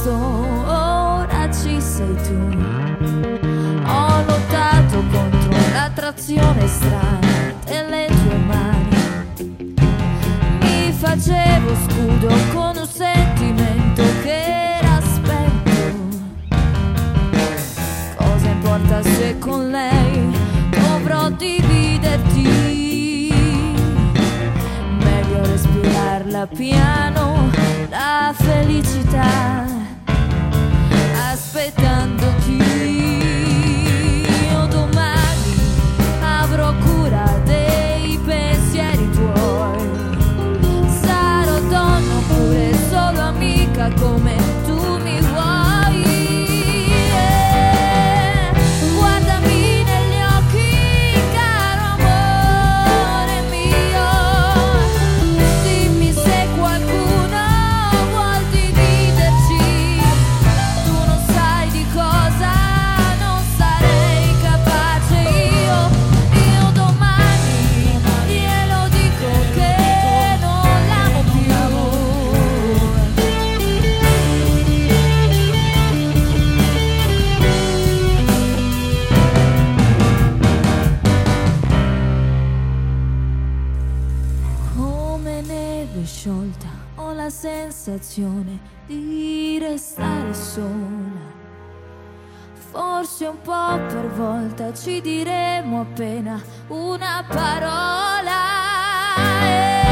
posto, ora ci sei tu. Ho lottato contro l'attrazione strana delle tue mani, mi facevo scudo con un sentimento che era spento. Cosa importa se con lei dovrò dividerti? Meglio respirarla piano, la felicità, aspettandoti. Io domani avrò cura dei pensieri tuoi, sarò donna oppure solo amica come tu mi vuoi. Guardami negli occhi, caro amore mio, dimmi se qualcuno vuol dividerci. Tu non sai di cosa non sarei capace io domani glielo dico che non l'amo più. Come neve sciolta ho la sensazione di restare sola. Forse un po' per volta ci diremo appena una parola.